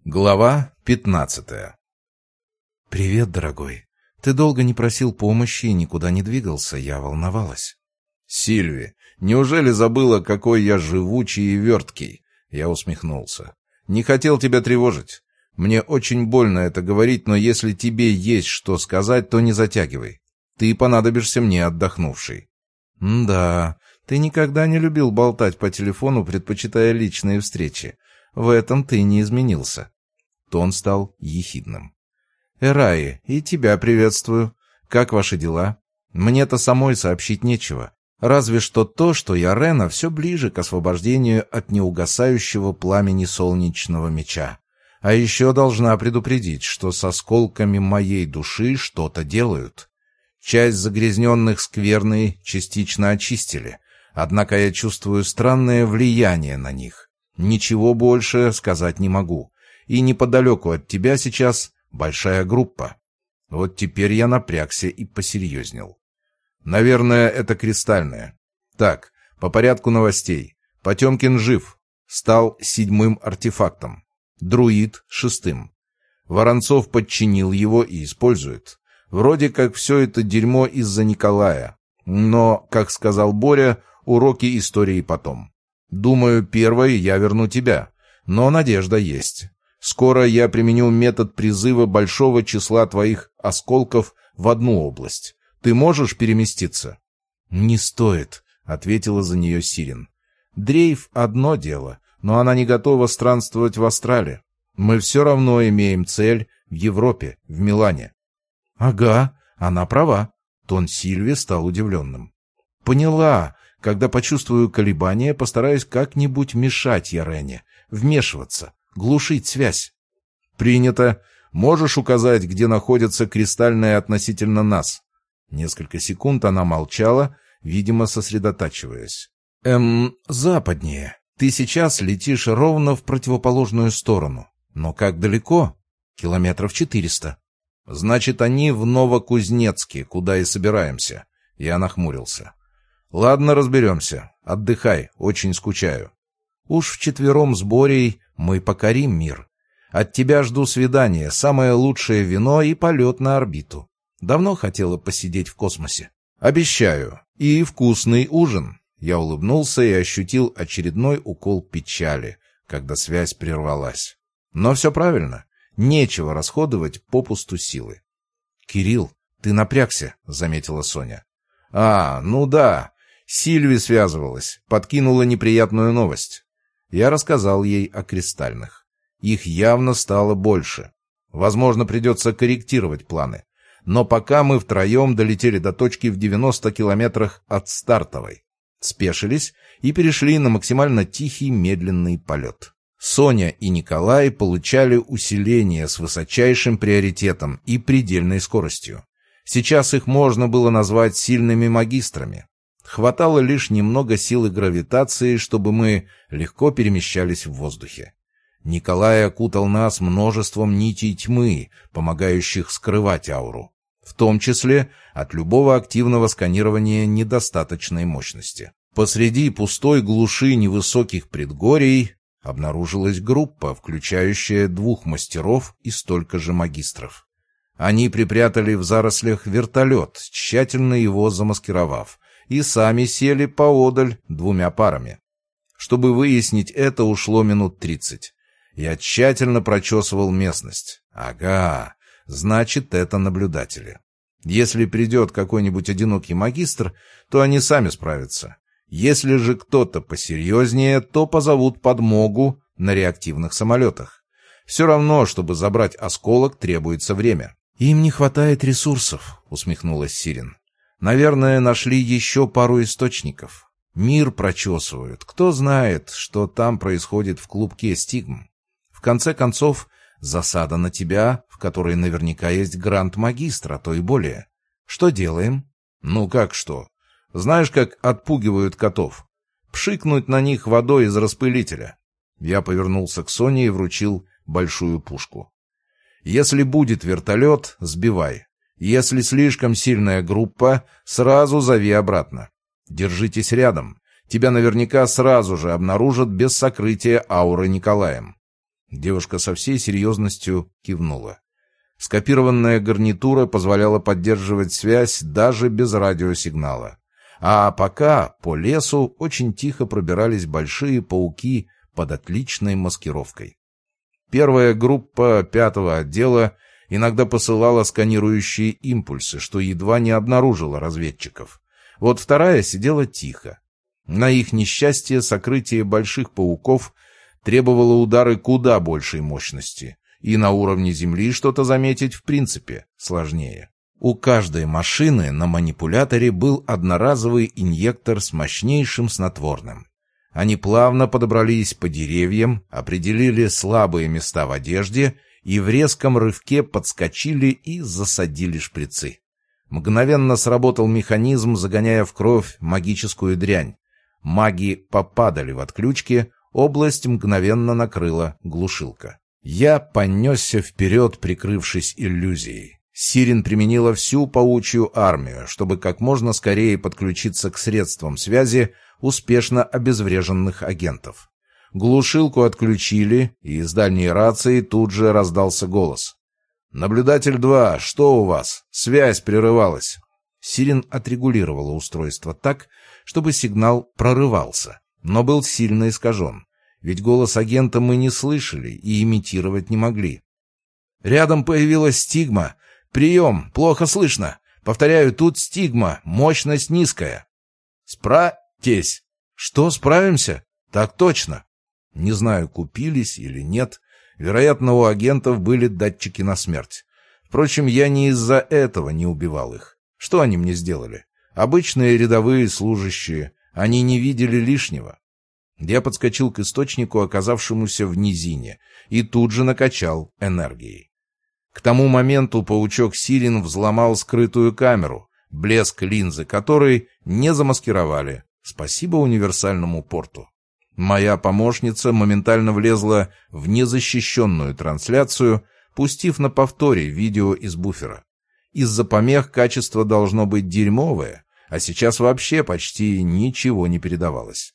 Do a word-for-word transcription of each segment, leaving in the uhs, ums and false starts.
Глава пятнадцатая. «Привет, дорогой. Ты долго не просил помощи и никуда не двигался. Я волновалась». «Сильви, неужели забыла, какой я живучий и верткий?» Я усмехнулся. «Не хотел тебя тревожить. Мне очень больно это говорить, но если тебе есть что сказать, то не затягивай. Ты понадобишься мне отдохнувшей». «Да, ты никогда не любил болтать по телефону, предпочитая личные встречи. В этом ты не изменился». Тон стал ехидным. «Эраи, и тебя приветствую. Как ваши дела? Мне-то самой сообщить нечего. Разве что то, что Ярена все ближе к освобождению от неугасающего пламени солнечного меча. А еще должна предупредить, что с осколками моей души что-то делают. Часть загрязненных скверной частично очистили, однако я чувствую странное влияние на них. Ничего больше сказать не могу. И неподалеку от тебя сейчас большая группа». Вот теперь я напрягся и посерьезнел. «Наверное, это кристальная. Так, по порядку новостей. Потемкин жив. Стал седьмым артефактом. Друид — шестым. Воронцов подчинил его и использует. Вроде как все это дерьмо из-за Николая. Но, как сказал Боря, уроки истории потом. Думаю, первой я верну тебя. Но надежда есть. Скоро я применю метод призыва большого числа твоих осколков в одну область. Ты можешь переместиться?» «Не стоит», — ответила за нее Сирен. «Дрейф — одно дело, но она не готова странствовать в Астрале. Мы все равно имеем цель в Европе, в Милане». «Ага, она права», — тон Сильви стал удивленным. «Поняла. Когда почувствую колебания, постараюсь как-нибудь мешать Ярене, вмешиваться, глушить связь». «Принято. Можешь указать, где находится кристальная относительно нас?» Несколько секунд она молчала, видимо, сосредотачиваясь. «Эм, западнее. Ты сейчас летишь ровно в противоположную сторону. Но как далеко? Километров четыреста». «Значит, они в Новокузнецке, куда и собираемся». Я нахмурился. «Ладно, разберемся. Отдыхай, очень скучаю». «Уж вчетвером с Борей мы покорим мир. От тебя жду свидания, самое лучшее вино и полет на орбиту. Давно хотела посидеть в космосе». «Обещаю. И вкусный ужин». Я улыбнулся и ощутил очередной укол печали, когда связь прервалась. Но все правильно. Нечего расходовать попусту силы. «Кирилл, ты напрягся», — заметила Соня. «А, ну да. Сильви связывалась, подкинула неприятную новость». Я рассказал ей о кристальных. Их явно стало больше. Возможно, придется корректировать планы. Но пока мы втроем долетели до точки в девяноста километрах от стартовой. Спешились и перешли на максимально тихий медленный полет. Соня и Николай получали усиление с высочайшим приоритетом и предельной скоростью. Сейчас их можно было назвать сильными магистрами. Хватало лишь немного силы гравитации, чтобы мы легко перемещались в воздухе. Николай окутал нас множеством нитей тьмы, помогающих скрывать ауру, в том числе от любого активного сканирования недостаточной мощности. Посреди пустой глуши невысоких предгорий обнаружилась группа, включающая двух мастеров и столько же магистров. Они припрятали в зарослях вертолет, тщательно его замаскировав, и сами сели поодаль двумя парами. Чтобы выяснить это, ушло минут тридцать. Я тщательно прочесывал местность. Ага, значит, это наблюдатели. Если придет какой-нибудь одинокий магистр, то они сами справятся. Если же кто-то посерьезнее, то позовут подмогу на реактивных самолетах. Все равно, чтобы забрать осколок, требуется время. «Им не хватает ресурсов», — усмехнулась Сирен. «Наверное, нашли еще пару источников. Мир прочесывают. Кто знает, что там происходит в клубке стигм. В конце концов, засада на тебя, в которой наверняка есть гранд-магистр, а то и более. Что делаем?» «Ну как что? Знаешь, как отпугивают котов? Пшикнуть на них водой из распылителя». Я повернулся к Соне и вручил большую пушку. «Если будет вертолет, сбивай. Если слишком сильная группа, сразу зови обратно. Держитесь рядом. Тебя наверняка сразу же обнаружат без сокрытия ауры Николаем». Девушка со всей серьезностью кивнула. Скопированная гарнитура позволяла поддерживать связь даже без радиосигнала. А пока по лесу очень тихо пробирались большие пауки под отличной маскировкой. Первая группа пятого отдела иногда посылала сканирующие импульсы, что едва не обнаружила разведчиков. Вот вторая сидела тихо. На их несчастье сокрытие больших пауков требовало удары куда большей мощности, и на уровне Земли что-то заметить в принципе сложнее. У каждой машины на манипуляторе был одноразовый инъектор с мощнейшим снотворным. Они плавно подобрались по деревьям, определили слабые места в одежде и в резком рывке подскочили и засадили шприцы. Мгновенно сработал механизм, загоняя в кровь магическую дрянь. Маги попадали в отключки, область мгновенно накрыла глушилка. Я понесся вперед, прикрывшись иллюзией. Сирин применила всю паучью армию, чтобы как можно скорее подключиться к средствам связи успешно обезвреженных агентов. Глушилку отключили, и из дальней рации тут же раздался голос. «Наблюдатель два, что у вас? Связь прерывалась». Сирин отрегулировала устройство так, чтобы сигнал прорывался, но был сильно искажен, ведь голос агента мы не слышали и имитировать не могли. «Рядом появилась стигма. Прием, плохо слышно. Повторяю, тут стигма, мощность низкая». «Спра-тесь». «Что, справимся?» «Так точно». Не знаю, купились или нет. Вероятно, у агентов были датчики на смерть. Впрочем, я не из-за этого не убивал их. Что они мне сделали? Обычные рядовые служащие. Они не видели лишнего. Я подскочил к источнику, оказавшемуся в низине, и тут же накачал энергией. К тому моменту паучок Сирин взломал скрытую камеру, блеск линзы которой не замаскировали. Спасибо универсальному порту. Моя помощница моментально влезла в незащищенную трансляцию, пустив на повторе видео из буфера. Из-за помех качество должно быть дерьмовое, а сейчас вообще почти ничего не передавалось.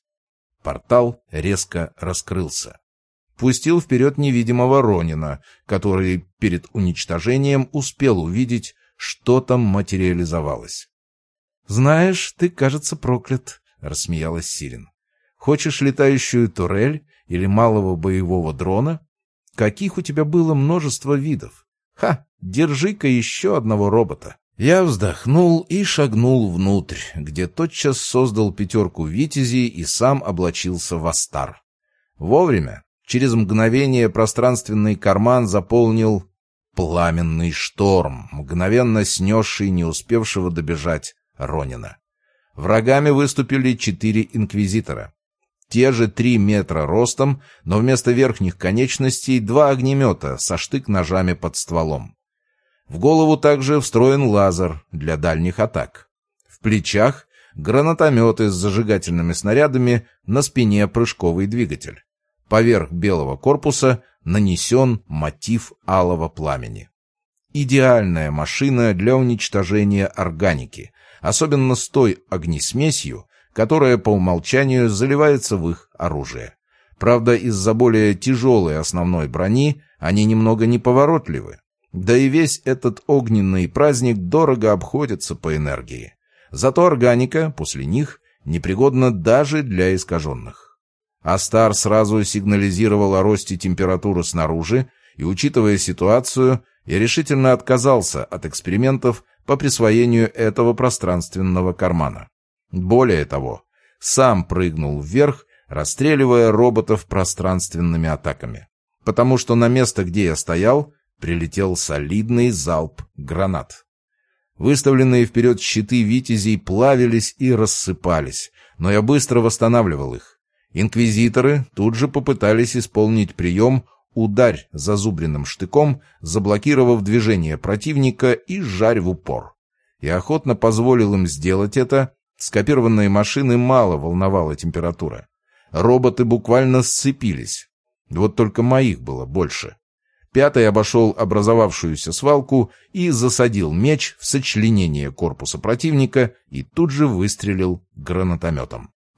Портал резко раскрылся. Пустил вперед невидимого Ронина, который перед уничтожением успел увидеть, что там материализовалось. «Знаешь, ты, кажется, проклят», — рассмеялась Сирин. «Хочешь летающую турель или малого боевого дрона? Каких у тебя было множество видов. Ха, держи-ка еще одного робота». Я вздохнул и шагнул внутрь, где тотчас создал пятерку витязей и сам облачился в астар. Вовремя. Через мгновение пространственный карман заполнил пламенный шторм, мгновенно снесший не успевшего добежать Ронина. Врагами выступили четыре инквизитора. Те же три метра ростом, но вместо верхних конечностей два огнемета со штык-ножами под стволом. В голову также встроен лазер для дальних атак. В плечах гранатометы с зажигательными снарядами, на спине прыжковый двигатель. Поверх белого корпуса нанесен мотив алого пламени. Идеальная машина для уничтожения органики, особенно с той огнесмесью, которая по умолчанию заливается в их оружие. Правда, из-за более тяжелой основной брони они немного неповоротливы. Да и весь этот огненный праздник дорого обходится по энергии. Зато органика после них непригодна даже для искаженных. Астар сразу сигнализировал о росте температуры снаружи, и, учитывая ситуацию, я решительно отказался от экспериментов по присвоению этого пространственного кармана. Более того, сам прыгнул вверх, расстреливая роботов пространственными атаками. Потому что на место, где я стоял, прилетел солидный залп гранат. Выставленные вперед щиты витязей плавились и рассыпались, но я быстро восстанавливал их. Инквизиторы тут же попытались исполнить прием «ударь зазубренным штыком», заблокировав движение противника и жарь в упор. Я охотно позволил им сделать это. Скопированные машины мало волновала температура. Роботы буквально сцепились. Вот только моих было больше. Пятый обошел образовавшуюся свалку и засадил меч в сочленение корпуса противника и тут же выстрелил гранатометом.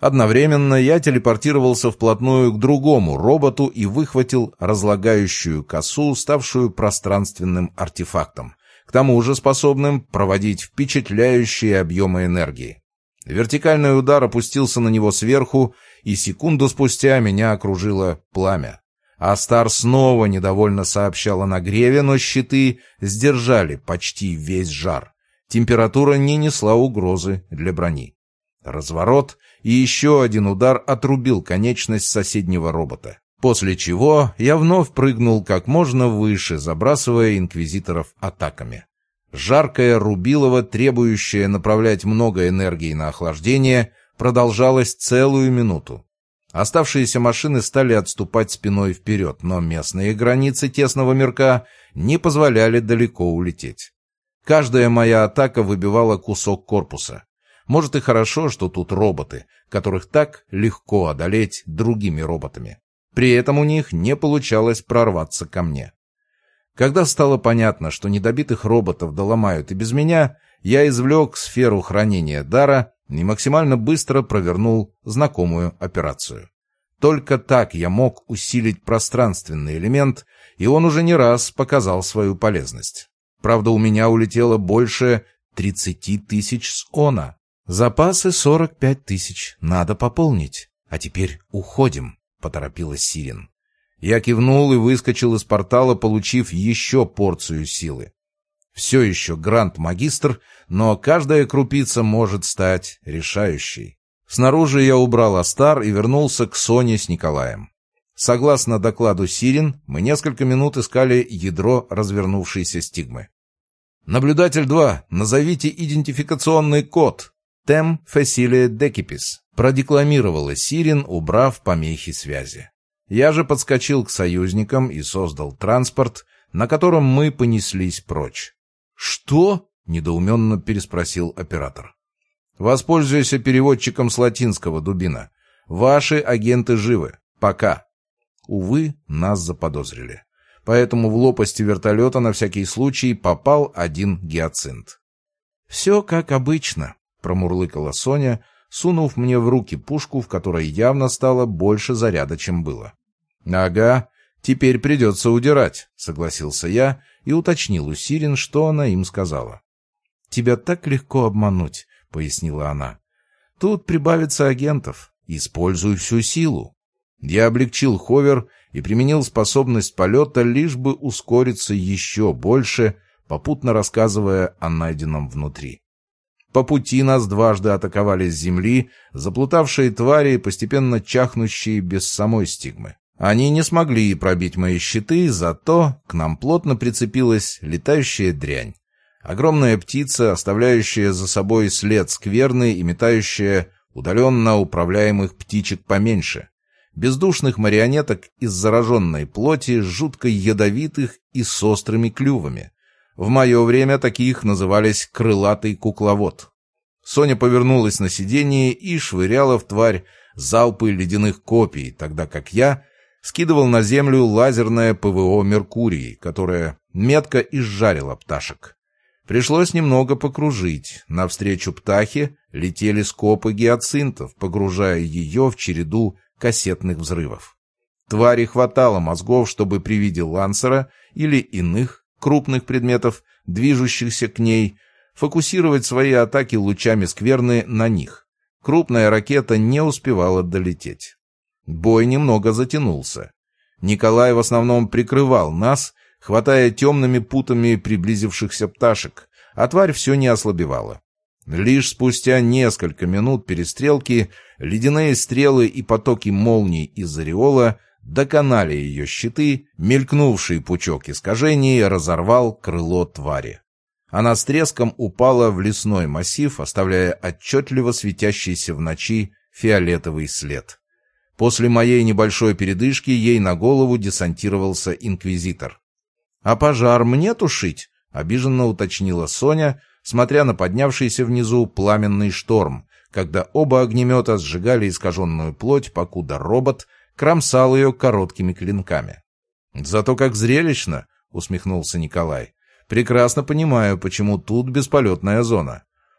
Одновременно я телепортировался вплотную к другому роботу и выхватил разлагающую косу, ставшую пространственным артефактом, к тому же способным проводить впечатляющие объемы энергии. Вертикальный удар опустился на него сверху, и секунду спустя меня окружило пламя. Астар снова недовольно сообщал о нагреве, но щиты сдержали почти весь жар. Температура не несла угрозы для брони. Разворот, и еще один удар отрубил конечность соседнего робота. После чего я вновь прыгнул как можно выше, забрасывая инквизиторов атаками. Жаркое рубилово, требующее направлять много энергии на охлаждение, продолжалось целую минуту. Оставшиеся машины стали отступать спиной вперед, но местные границы тесного мирка не позволяли далеко улететь. Каждая моя атака выбивала кусок корпуса. Может, и хорошо, что тут роботы, которых так легко одолеть другими роботами. При этом у них не получалось прорваться ко мне. Когда стало понятно, что недобитых роботов доломают и без меня, я извлек сферу хранения дара и максимально быстро провернул знакомую операцию. Только так я мог усилить пространственный элемент, и он уже не раз показал свою полезность. Правда, у меня улетело больше тридцати тысяч с она. «Запасы сорок пять тысяч. Надо пополнить. А теперь уходим», — поторопилась Сирен. Я кивнул и выскочил из портала, получив еще порцию силы. Все еще гранд-магистр, но каждая крупица может стать решающей. Снаружи я убрал Астар и вернулся к Соне с Николаем. Согласно докладу Сирен, мы несколько минут искали ядро развернувшейся стигмы. «Наблюдатель два, назовите идентификационный код. Тем фасиле декипис», — продекламировала Сирен, убрав помехи связи. Я же подскочил к союзникам и создал транспорт, на котором мы понеслись прочь. «Что?» — недоуменно переспросил оператор. «Воспользуйся переводчиком с латинского, дубина. Ваши агенты живы. Пока». Увы, нас заподозрили. Поэтому в лопасти вертолета на всякий случай попал один гиацинт. «Все как обычно», — промурлыкала Соня, сунув мне в руки пушку, в которой явно стало больше заряда, чем было. «Ага, теперь придется удирать», — согласился я и уточнил у Сирен, что она им сказала. «Тебя так легко обмануть», — пояснила она. «Тут прибавится агентов. Используй всю силу». Я облегчил ховер и применил способность полета, лишь бы ускориться еще больше, попутно рассказывая о найденном внутри. По пути нас дважды атаковали с земли заплутавшие твари, постепенно чахнущие без самой стигмы. Они не смогли пробить мои щиты, зато к нам плотно прицепилась летающая дрянь. Огромная птица, оставляющая за собой след скверны и метающая удаленно управляемых птичек поменьше. Бездушных марионеток из зараженной плоти, жутко ядовитых и с острыми клювами. В мое время таких назывались крылатый кукловод. Соня повернулась на сиденье и швыряла в тварь залпы ледяных копий, тогда как я скидывал на землю лазерное ПВО «Меркурий», которое метко изжарило пташек. Пришлось немного покружить. Навстречу птахе летели скопы гиацинтов, погружая ее в череду кассетных взрывов. Твари хватало мозгов, чтобы при виде лансера или иных крупных предметов, движущихся к ней, фокусировать свои атаки лучами скверны на них. Крупная ракета не успевала долететь. Бой немного затянулся. Николай в основном прикрывал нас, хватая темными путами приблизившихся пташек, а тварь все не ослабевала. Лишь спустя несколько минут перестрелки ледяные стрелы и потоки молний из ореола доконали ее щиты, мелькнувший пучок искажений разорвал крыло твари. Она с треском упала в лесной массив, оставляя отчетливо светящийся в ночи фиолетовый след. После моей небольшой передышки ей на голову десантировался инквизитор. «А пожар мне тушить?» — обиженно уточнила Соня, смотря на поднявшийся внизу пламенный шторм, когда оба огнемета сжигали искаженную плоть, покуда робот кромсал ее короткими клинками. «Зато как зрелищно!» — усмехнулся Николай. «Прекрасно понимаю, почему тут бесполетная зона.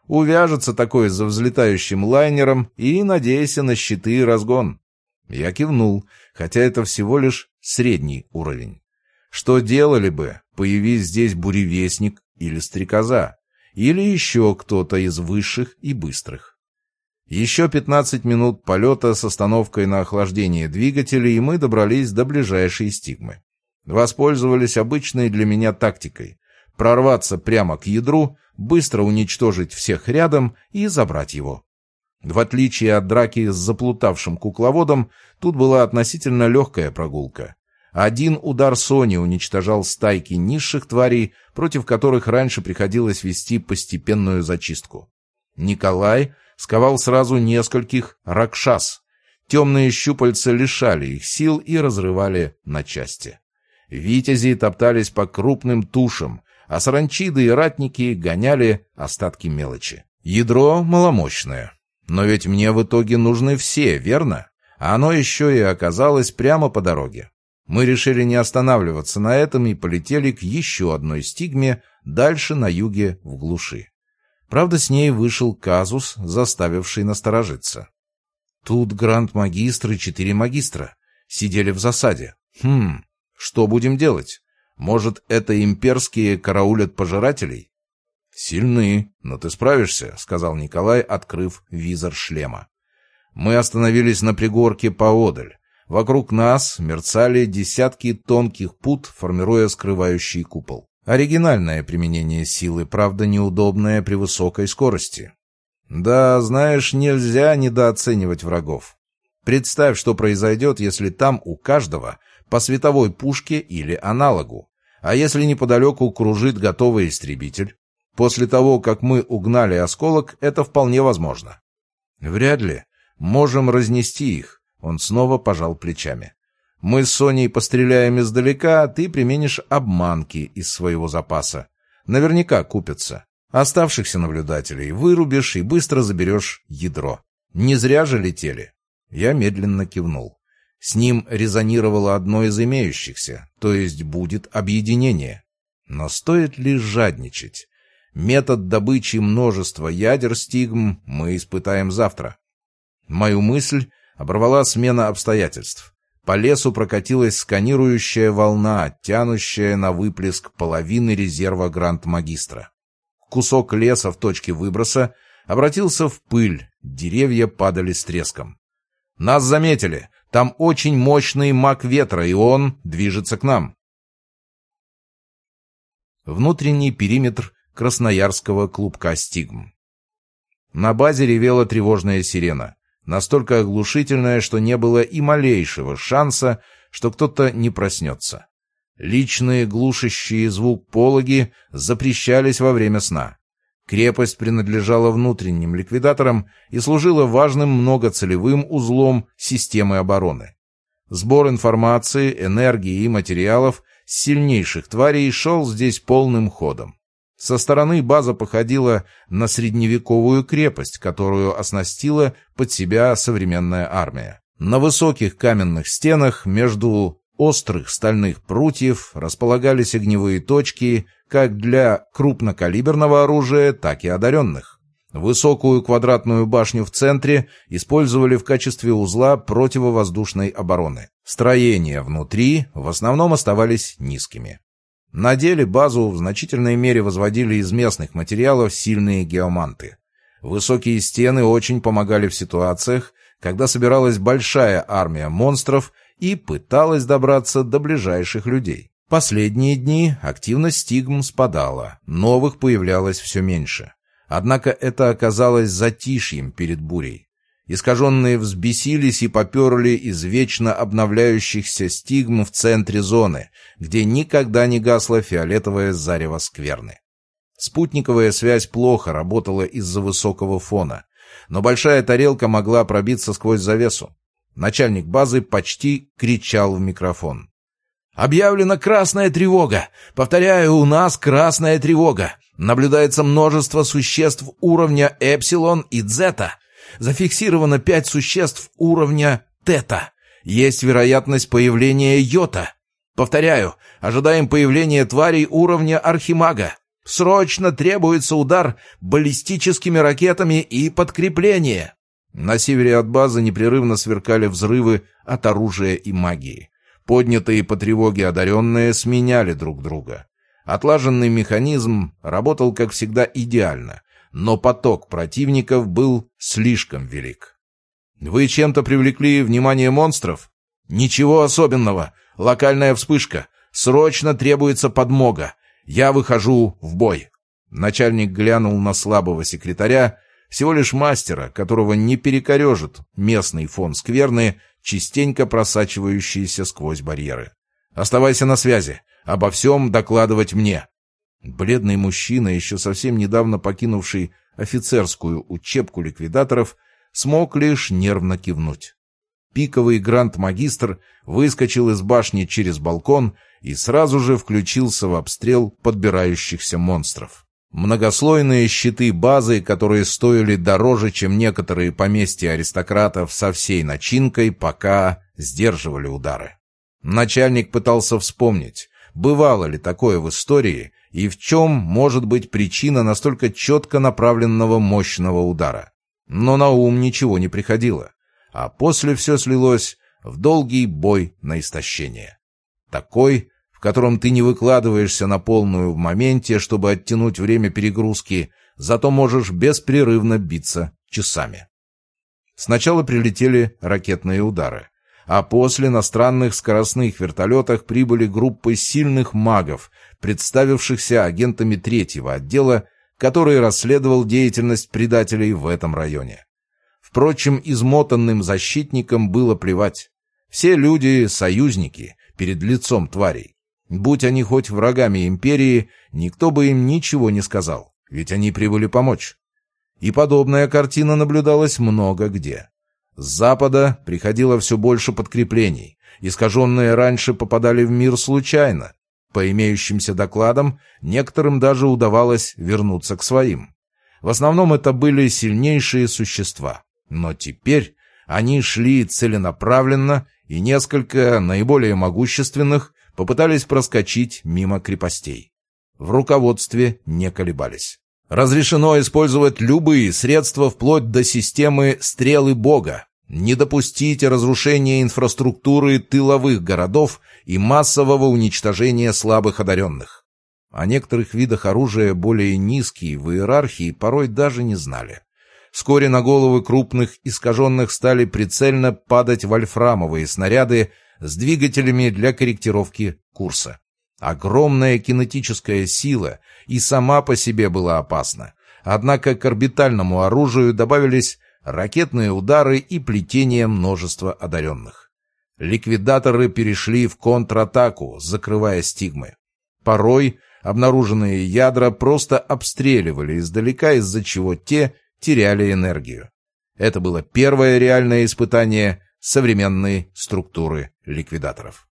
Увяжется такой за взлетающим лайнером и надейся на щиты и разгон. Я кивнул, хотя это всего лишь средний уровень. Что делали бы, появись здесь буревестник или стрекоза, или еще кто-то из высших и быстрых. Еще пятнадцать минут полета с остановкой на охлаждение двигателей, и мы добрались до ближайшей стигмы. Воспользовались обычной для меня тактикой — прорваться прямо к ядру, быстро уничтожить всех рядом и забрать его. В отличие от драки с заплутавшим кукловодом, тут была относительно легкая прогулка. Один удар Сони уничтожал стайки низших тварей, против которых раньше приходилось вести постепенную зачистку. Николай сковал сразу нескольких ракшас. Темные щупальца лишали их сил и разрывали на части. Витязи топтались по крупным тушам, а саранчиды и ратники гоняли остатки мелочи. Ядро маломощное. Но ведь мне в итоге нужны все, верно? А оно еще и оказалось прямо по дороге. Мы решили не останавливаться на этом и полетели к еще одной стигме, дальше на юге в глуши. Правда, с ней вышел казус, заставивший насторожиться. Тут гранд-магистр и четыре магистра сидели в засаде. Хм, что будем делать? Может, это имперские караулят пожирателей? «Сильны, но ты справишься», — сказал Николай, открыв визор шлема. Мы остановились на пригорке поодаль. Вокруг нас мерцали десятки тонких пут, формируя скрывающий купол. Оригинальное применение силы, правда, неудобное при высокой скорости. Да, знаешь, нельзя недооценивать врагов. Представь, что произойдет, если там у каждого по световой пушке или аналогу. А если неподалеку кружит готовый истребитель? После того, как мы угнали осколок, это вполне возможно. Вряд ли. Можем разнести их. Он снова пожал плечами. Мы с Соней постреляем издалека, а ты применишь обманки из своего запаса. Наверняка купятся. Оставшихся наблюдателей вырубишь и быстро заберешь ядро. Не зря же летели. Я медленно кивнул. С ним резонировало одно из имеющихся, то есть будет объединение. Но стоит ли жадничать? Метод добычи множества ядер стигм мы испытаем завтра. Мою мысль оборвала смена обстоятельств. По лесу прокатилась сканирующая волна, тянущая на выплеск половины резерва гранд-магистра. Кусок леса в точке выброса обратился в пыль, деревья падали с треском. «Нас заметили! Там очень мощный маг ветра, и он движется к нам!» Внутренний периметр красноярского клубка стигм. На базе ревела тревожная сирена, настолько оглушительная, что не было и малейшего шанса, что кто-то не проснется. Личные глушащие звук пологи запрещались во время сна. Крепость принадлежала внутренним ликвидаторам и служила важным многоцелевым узлом системы обороны. Сбор информации, энергии и материалов с сильнейших тварей шел здесь полным ходом. Со стороны база походила на средневековую крепость, которую оснастила под себя современная армия. На высоких каменных стенах между острых стальных прутьев располагались огневые точки как для крупнокалиберного оружия, так и одаренных. Высокую квадратную башню в центре использовали в качестве узла противовоздушной обороны. Строения внутри в основном оставались низкими. На деле базу в значительной мере возводили из местных материалов сильные геоманты. Высокие стены очень помогали в ситуациях, когда собиралась большая армия монстров и пыталась добраться до ближайших людей. Последние дни активность стигм спадала, новых появлялось все меньше. Однако это оказалось затишьем перед бурей. Искаженные взбесились и поперли из вечно обновляющихся стигм в центре зоны, где никогда не гасло фиолетовое зарево скверны. Спутниковая связь плохо работала из-за высокого фона, но большая тарелка могла пробиться сквозь завесу. Начальник базы почти кричал в микрофон. «Объявлена красная тревога! Повторяю, у нас красная тревога! Наблюдается множество существ уровня Эпсилон и Дзета. Зафиксировано пять существ уровня Тета. Есть вероятность появления Йота. Повторяю, ожидаем появления тварей уровня Архимага. Срочно требуется удар баллистическими ракетами и подкрепление!» На севере от базы непрерывно сверкали взрывы от оружия и магии. Поднятые по тревоге одаренные сменяли друг друга. Отлаженный механизм работал, как всегда, идеально, но поток противников был слишком велик. «Вы чем-то привлекли внимание монстров?» «Ничего особенного. Локальная вспышка. Срочно требуется подмога. Я выхожу в бой». Начальник глянул на слабого секретаря, всего лишь мастера, которого не перекорежит местный фон скверны, частенько просачивающийся сквозь барьеры. «Оставайся на связи. Обо всем докладывать мне». Бледный мужчина, еще совсем недавно покинувший офицерскую учебку ликвидаторов, смог лишь нервно кивнуть. Пиковый гранд-магистр выскочил из башни через балкон и сразу же включился в обстрел подбирающихся монстров. Многослойные щиты базы, которые стоили дороже, чем некоторые поместья аристократов со всей начинкой, пока сдерживали удары. Начальник пытался вспомнить, бывало ли такое в истории и в чем может быть причина настолько четко направленного мощного удара. Но на ум ничего не приходило, а после все слилось в долгий бой на истощение. Такой, в котором ты не выкладываешься на полную в моменте, чтобы оттянуть время перегрузки, зато можешь беспрерывно биться часами. Сначала прилетели ракетные удары, а после на странных скоростных вертолетах прибыли группы сильных магов, представившихся агентами третьего отдела, который расследовал деятельность предателей в этом районе. Впрочем, измотанным защитникам было плевать. Все люди — союзники перед лицом тварей. Будь они хоть врагами империи, никто бы им ничего не сказал, ведь они прибыли помочь. И подобная картина наблюдалась много где. С запада приходило все больше подкреплений. Искаженные раньше попадали в мир случайно. По имеющимся докладам, некоторым даже удавалось вернуться к своим. В основном это были сильнейшие существа. Но теперь они шли целенаправленно, и несколько наиболее могущественных попытались проскочить мимо крепостей. В руководстве не колебались. Разрешено использовать любые средства вплоть до системы «Стрелы Бога». Не допустите разрушения инфраструктуры тыловых городов и массового уничтожения слабых одаренных. О некоторых видах оружия более низкие в иерархии порой даже не знали. Вскоре на головы крупных искаженных стали прицельно падать вольфрамовые снаряды с двигателями для корректировки курса. Огромная кинетическая сила и сама по себе была опасна. Однако к орбитальному оружию добавились ракетные удары и плетение множества одаренных. Ликвидаторы перешли в контратаку, закрывая стигмы. Порой обнаруженные ядра просто обстреливали издалека, из-за чего те теряли энергию. Это было первое реальное испытание современной структуры ликвидаторов.